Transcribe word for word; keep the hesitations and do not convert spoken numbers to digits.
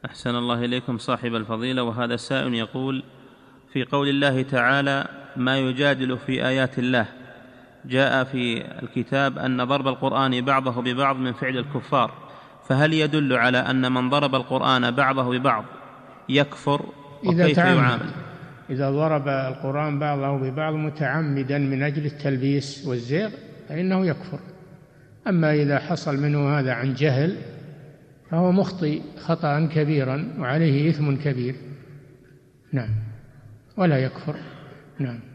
أحسن الله إليكم صاحب الفضيلة. وهذا السائل يقول: في قول الله تعالى: ما يجادل في آيات الله، جاء في الكتاب أن ضرب القرآن بعضه ببعض من فعل الكفار، فهل يدل على أن من ضرب القرآن بعضه ببعض يكفر؟ وكيف يعامل؟ إذا ضرب القرآن بعضه ببعض متعمدا من أجل التلبيس والزيغ فإنه يكفر. أما إذا حصل منه هذا عن جهل فهو مخطئ خطأ كبيرا وعليه إثم كبير، نعم، ولا يكفر. نعم.